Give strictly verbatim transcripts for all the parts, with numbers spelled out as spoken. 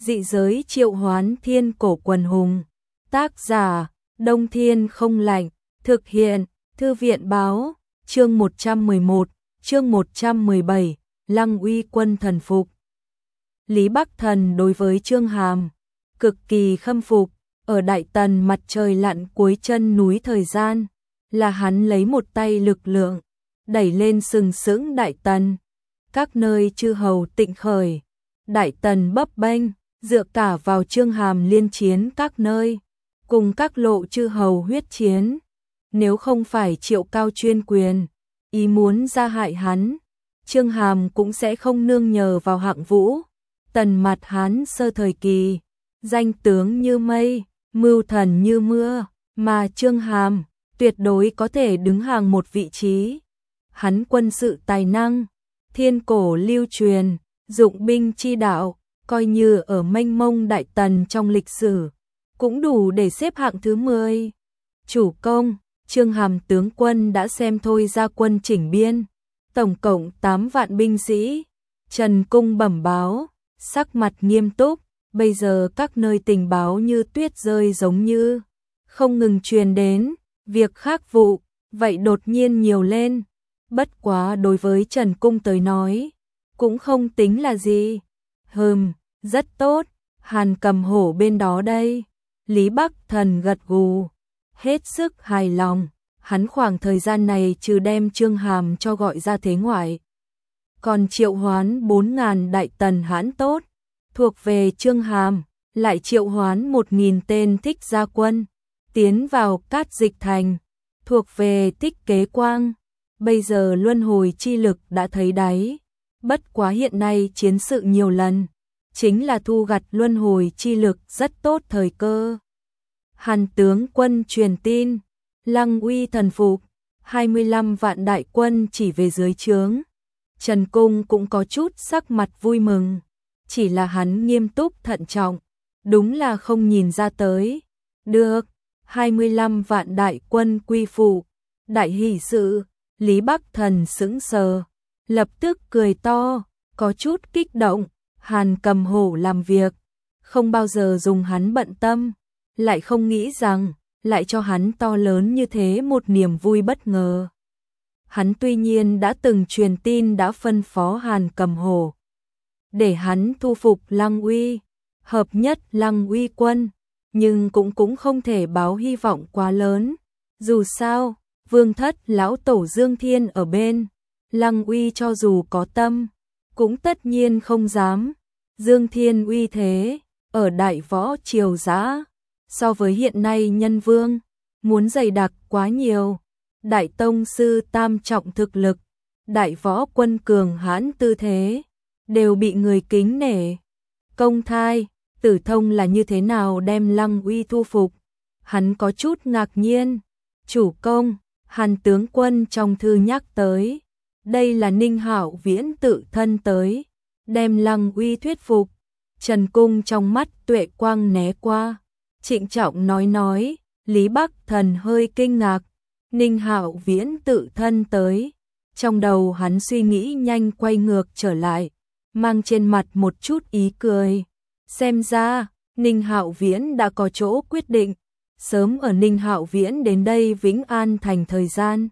Dị giới triệu hoán thiên cổ quần hùng. Tác giả, Đông Thiên Không Lạnh. Thực hiện, Thư viện Báo. Chương một trăm mười một, chương một trăm mười bảy, Lăng Uy quân thần phục. Lý Bắc Thần đối với Chương Hàm cực kỳ khâm phục. Ở Đại Tần mặt trời lặn cuối chân núi thời gian, là hắn lấy một tay lực lượng đẩy lên sừng sững Đại Tần. Các nơi chư hầu tịnh khởi, Đại Tần bấp bênh, dựa cả vào Chương Hàm liên chiến các nơi, cùng các lộ chư hầu huyết chiến. Nếu không phải Triệu Cao chuyên quyền, ý muốn gia hại hắn, Chương Hàm cũng sẽ không nương nhờ vào Hạng Vũ. Tần mặt Hán sơ thời kỳ, danh tướng như mây, mưu thần như mưa, mà Chương Hàm tuyệt đối có thể đứng hàng một vị trí. Hắn quân sự tài năng, thiên cổ lưu truyền, dụng binh chi đạo, coi như ở mênh mông Đại Tần trong lịch sử, cũng đủ để xếp hạng thứ mười. Chủ công, Chương Hàm tướng quân đã xem thôi ra quân chỉnh biên, tổng cộng tám vạn binh sĩ. Trần Cung bẩm báo, sắc mặt nghiêm túc, bây giờ các nơi tình báo như tuyết rơi giống như không ngừng truyền đến, việc khác vụ, vậy đột nhiên nhiều lên. Bất quá đối với Trần Cung tới nói, cũng không tính là gì. Hừm, rất tốt, Hàn Cầm Hổ bên đó đây. Lý Bắc Thần gật gù, hết sức hài lòng. Hắn khoảng thời gian này trừ đem Chương Hàm cho gọi ra thế ngoại, còn triệu hoán bốn ngàn Đại Tần hãn tốt, thuộc về Chương Hàm, lại triệu hoán một nghìn tên thích gia quân, tiến vào Cát Dịch Thành, thuộc về Thích Kế Quang. Bây giờ luân hồi chi lực đã thấy đáy, bất quá hiện nay chiến sự nhiều lần, chính là thu gặt luân hồi chi lực rất tốt thời cơ. Hàn tướng quân truyền tin, Lăng Uy thần phục, hai mươi lăm vạn đại quân chỉ về dưới trướng. Trần Cung cũng có chút sắc mặt vui mừng, chỉ là hắn nghiêm túc thận trọng, đúng là không nhìn ra tới. Được, hai mươi lăm vạn đại quân quy phụ, đại hỷ sự. Lý Bắc Thần sững sờ, lập tức cười to, có chút kích động. Hàn Cầm Hổ làm việc, không bao giờ dùng hắn bận tâm, lại không nghĩ rằng lại cho hắn to lớn như thế một niềm vui bất ngờ. Hắn tuy nhiên đã từng truyền tin đã phân phó Hàn Cầm Hổ để hắn thu phục Lăng Uy, hợp nhất Lăng Uy quân, nhưng cũng cũng không thể báo hy vọng quá lớn. Dù sao, Vương thất lão tổ Dương Thiên ở bên, Lăng Uy cho dù có tâm, cũng tất nhiên không dám. Dương Thiên uy thế, ở Đại Võ triều giã, so với hiện nay Nhân Vương, muốn dày đặc quá nhiều. Đại tông sư tam trọng thực lực, đại võ quân cường hãn tư thế, đều bị người kính nể. Công Thai, Tử Thông là như thế nào đem Lăng Uy thu phục? Hắn có chút ngạc nhiên. Chủ công, Hàn tướng quân trong thư nhắc tới, đây là Ninh Hạo Viễn tự thân tới, đem Lăng Uy thuyết phục. Trần Cung trong mắt tuệ quang né qua, trịnh trọng nói nói. Lý Bắc Thần hơi kinh ngạc, Ninh Hạo Viễn tự thân tới. Trong đầu hắn suy nghĩ nhanh quay ngược trở lại, mang trên mặt một chút ý cười. Xem ra, Ninh Hạo Viễn đã có chỗ quyết định. Sớm ở Ninh Hạo Viễn đến đây Vĩnh An thành thời gian,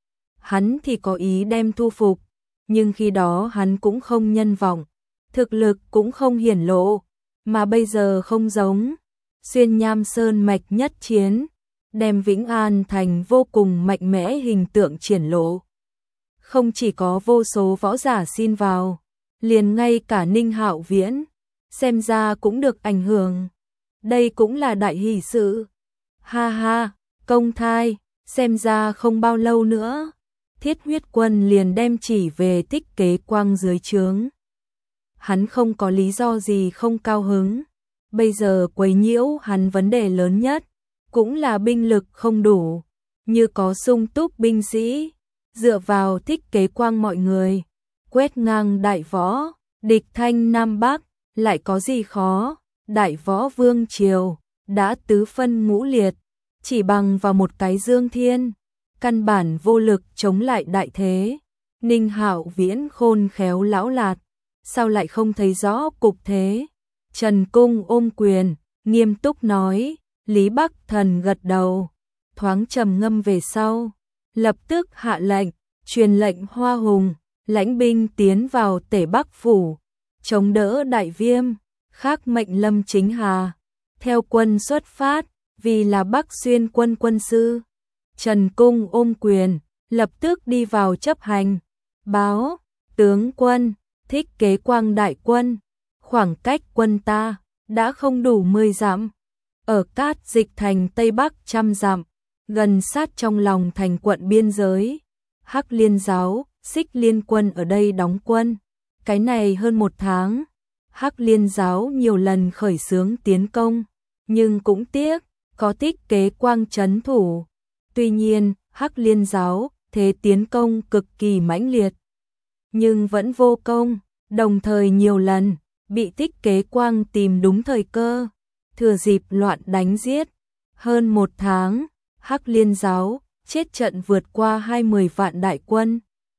hắn thì có ý đem thu phục, nhưng khi đó hắn cũng không nhân vọng, thực lực cũng không hiển lộ, mà bây giờ không giống. Xuyên Nham Sơn mạch nhất chiến, đem Vĩnh An thành vô cùng mạnh mẽ hình tượng triển lộ. Không chỉ có vô số võ giả xin vào, liền ngay cả Ninh Hạo Viễn, xem ra cũng được ảnh hưởng. Đây cũng là đại hỷ sự. Ha ha, Công Thai, xem ra không bao lâu nữa, Thiết Huyết quân liền đem chỉ về Thích Kế Quang dưới trướng. Hắn không có lý do gì không cao hứng. Bây giờ quấy nhiễu hắn vấn đề lớn nhất, cũng là binh lực không đủ. Như có sung túc binh sĩ, dựa vào Thích Kế Quang mọi người, quét ngang đại võ, địch thanh Nam Bắc, lại có gì khó. Đại võ vương triều, đã tứ phân ngũ liệt, chỉ bằng vào một cái Dương Thiên, căn bản vô lực chống lại đại thế. Ninh Hạo Viễn khôn khéo lão lạt, sao lại không thấy rõ cục thế? Trần Cung ôm quyền, nghiêm túc nói, Lý Bắc Thần gật đầu, thoáng trầm ngâm về sau, lập tức hạ lệnh, truyền lệnh Hoa Hùng, lãnh binh tiến vào Tể Bắc Phủ, chống đỡ Đại Viêm, khác mệnh Lâm Chính Hà, theo quân xuất phát, vì là Bắc Xuyên quân quân sư. Trần Cung ôm quyền, lập tức đi vào chấp hành, báo, tướng quân, Thích Kế Quang đại quân, khoảng cách quân ta, đã không đủ mười dặm, ở Cát Dịch thành Tây Bắc trăm dặm, gần sát trong lòng thành quận biên giới, Hắc Liên giáo, Xích Liên quân ở đây đóng quân, cái này hơn một tháng, Hắc Liên giáo nhiều lần khởi xướng tiến công, nhưng cũng tiếc, có Thích Kế Quang trấn thủ, tuy nhiên, Hắc Liên giáo, thế tiến công cực kỳ mãnh liệt, nhưng vẫn vô công, đồng thời nhiều lần, bị Thích Kế Quang tìm đúng thời cơ, thừa dịp loạn đánh giết. Hơn một tháng, Hắc Liên giáo, chết trận vượt qua hai mươi vạn đại quân.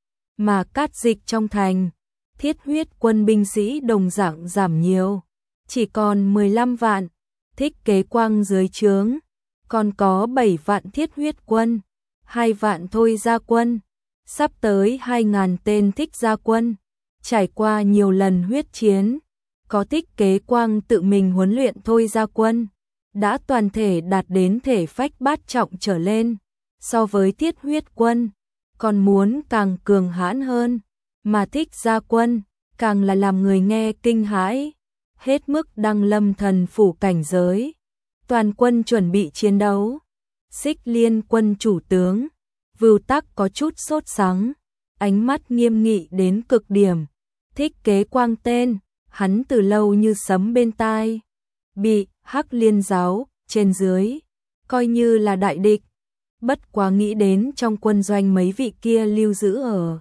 Mà Cát Dịch trong thành, thiết huyết quân binh sĩ đồng dạng giảm nhiều, chỉ còn mười lăm vạn, Thích Kế Quang dưới trướng, còn có bảy vạn thiết huyết quân, hai vạn thôi gia quân, sắp tới hai ngàn tên thích gia quân, trải qua nhiều lần huyết chiến, có Thích Kế Quang tự mình huấn luyện thôi gia quân, đã toàn thể đạt đến thể phách bát trọng trở lên, so với thiết huyết quân, còn muốn càng cường hãn hơn, mà thích gia quân, càng là làm người nghe kinh hãi, hết mức đăng lâm thần phủ cảnh giới, toàn quân chuẩn bị chiến đấu. Xích Liên quân chủ tướng, Vưu Tắc có chút sốt sắng, ánh mắt nghiêm nghị đến cực điểm, Thích Kế Quang tên, hắn từ lâu như sấm bên tai, bị Hắc Liên giáo, trên dưới, coi như là đại địch, bất quá nghĩ đến trong quân doanh mấy vị kia lưu giữ ở.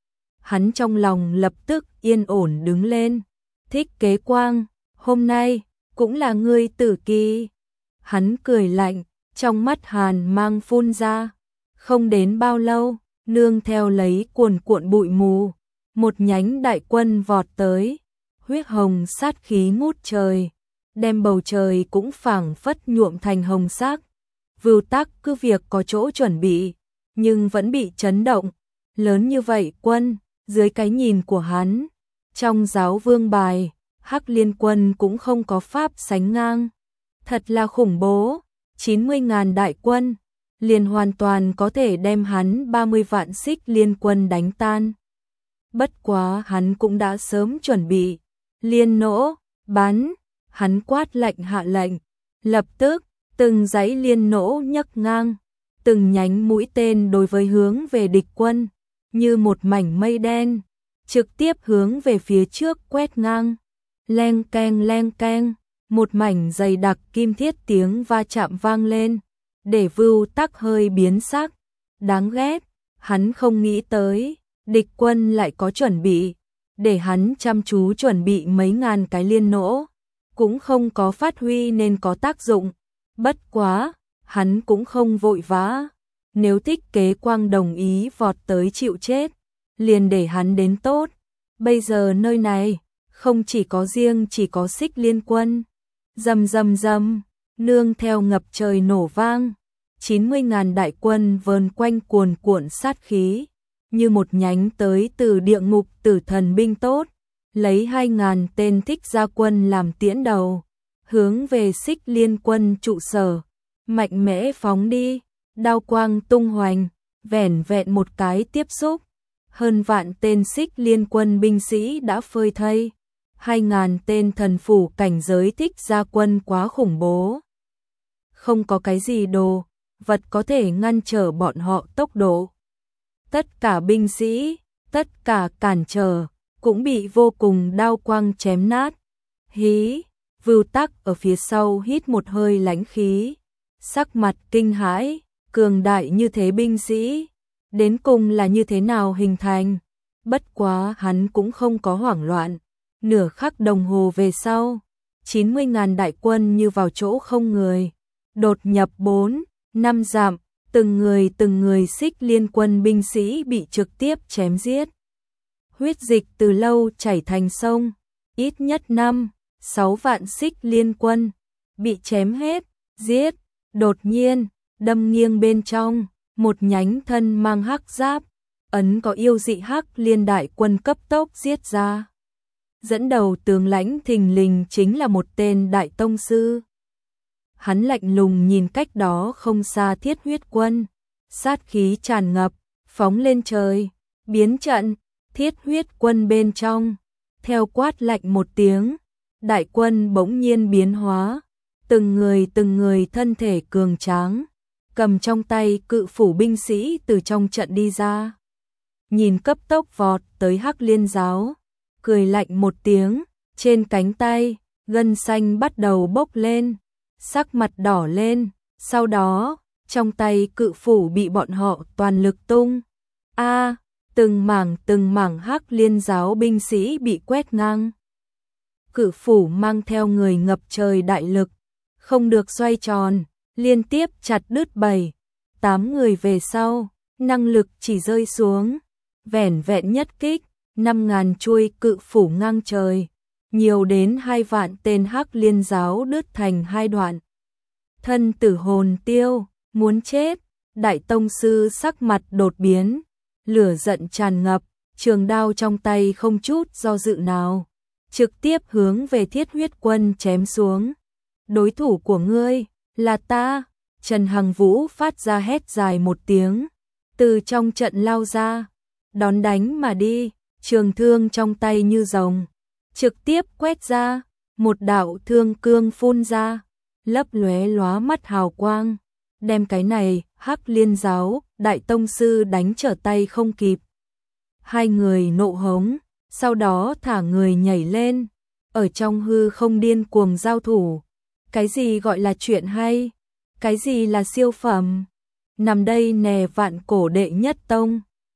Hắn trong lòng lập tức yên ổn đứng lên, Thích Kế Quang, hôm nay, cũng là ngươi tử kỳ. Hắn cười lạnh, trong mắt hàn mang phun ra, không đến bao lâu, nương theo lấy cuồn cuộn bụi mù, một nhánh đại quân vọt tới, huyết hồng sát khí ngút trời, đem bầu trời cũng phảng phất nhuộm thành hồng sắc. Vưu Tắc cứ việc có chỗ chuẩn bị, nhưng vẫn bị chấn động, lớn như vậy quân, dưới cái nhìn của hắn, trong giáo vương bài, Hắc Liên quân cũng không có pháp sánh ngang, thật là khủng bố, chín mươi ngàn đại quân, liền hoàn toàn có thể đem hắn ba mươi vạn Xích Liên quân đánh tan. Bất quá hắn cũng đã sớm chuẩn bị, liên nỗ, bắn, hắn quát lệnh hạ lệnh, lập tức, từng dãy liên nỗ nhấc ngang, từng nhánh mũi tên đối với hướng về địch quân, như một mảnh mây đen, trực tiếp hướng về phía trước quét ngang, leng keng leng keng, một mảnh dày đặc kim thiết tiếng va chạm vang lên, để Vưu Tắc hơi biến sắc, đáng ghét, hắn không nghĩ tới, địch quân lại có chuẩn bị, để hắn chăm chú chuẩn bị mấy ngàn cái liên nỗ, cũng không có phát huy nên có tác dụng, bất quá, hắn cũng không vội vã, nếu Thích Kế Quang đồng ý vọt tới chịu chết, liền để hắn đến tốt, bây giờ nơi này, không chỉ có riêng chỉ có Xích Liên quân, rầm rầm rầm, nương theo ngập trời nổ vang, chín mươi ngàn đại quân vờn quanh cuồn cuộn sát khí, như một nhánh tới từ địa ngục tử thần binh tốt, lấy hai ngàn tên thích gia quân làm tiễn đầu, hướng về Xích Liên quân trụ sở, mạnh mẽ phóng đi, đao quang tung hoành, vẻn vẹn một cái tiếp xúc, hơn vạn tên Xích Liên quân binh sĩ đã phơi thây, hai ngàn tên thần phủ cảnh giới thích gia quân quá khủng bố. Không có cái gì đồ, vật có thể ngăn trở bọn họ tốc độ. Tất cả binh sĩ, tất cả cản trở, cũng bị vô cùng đao quang chém nát. Hí, Vưu Tắc ở phía sau hít một hơi lãnh khí, sắc mặt kinh hãi, cường đại như thế binh sĩ, đến cùng là như thế nào hình thành. Bất quá hắn cũng không có hoảng loạn, nửa khắc đồng hồ về sau, chín mươi ngàn đại quân như vào chỗ không người, đột nhập bốn, năm dặm, từng người từng người Xích Liên quân binh sĩ bị trực tiếp chém giết. Huyết dịch từ lâu chảy thành sông, ít nhất năm, sáu vạn xích liên quân, bị chém hết, giết, đột nhiên, đâm nghiêng bên trong, một nhánh thân mang hắc giáp, ấn có yêu dị hắc liên đại quân cấp tốc giết ra. Dẫn đầu tướng lãnh thình lình chính là một tên đại tông sư. Hắn lạnh lùng nhìn cách đó không xa thiết huyết quân, sát khí tràn ngập, phóng lên trời, biến trận, thiết huyết quân bên trong, theo quát lạnh một tiếng, đại quân bỗng nhiên biến hóa, từng người từng người thân thể cường tráng, cầm trong tay cự phủ binh sĩ từ trong trận đi ra. Nhìn cấp tốc vọt tới Hắc Liên giáo, cười lạnh một tiếng, trên cánh tay, gân xanh bắt đầu bốc lên, sắc mặt đỏ lên, sau đó, trong tay cự phủ bị bọn họ toàn lực tung. A, từng mảng từng mảng Hắc Liên giáo binh sĩ bị quét ngang. Cự phủ mang theo người ngập trời đại lực, không được xoay tròn, liên tiếp chặt đứt bảy, tám người về sau, năng lực chỉ rơi xuống, vẻn vẹn nhất kích, năm ngàn chuôi cự phủ ngang trời, nhiều đến hai vạn tên Hắc Liên giáo đứt thành hai đoạn. Thân tử hồn tiêu, muốn chết, đại tông sư sắc mặt đột biến, lửa giận tràn ngập, trường đao trong tay không chút do dự nào, trực tiếp hướng về thiết huyết quân chém xuống. Đối thủ của ngươi, là ta, Trần Hằng Vũ phát ra hét dài một tiếng, từ trong trận lao ra, đón đánh mà đi, trường thương trong tay như rồng, trực tiếp quét ra, một đạo thương cương phun ra, lấp lóe lóa mắt hào quang, đem cái này Hắc Liên giáo đại tông sư đánh trở tay không kịp. Hai người nộ hống, sau đó thả người nhảy lên, ở trong hư không điên cuồng giao thủ. Cái gì gọi là chuyện hay? Cái gì là siêu phẩm? Nằm đây nè vạn cổ đệ nhất tông.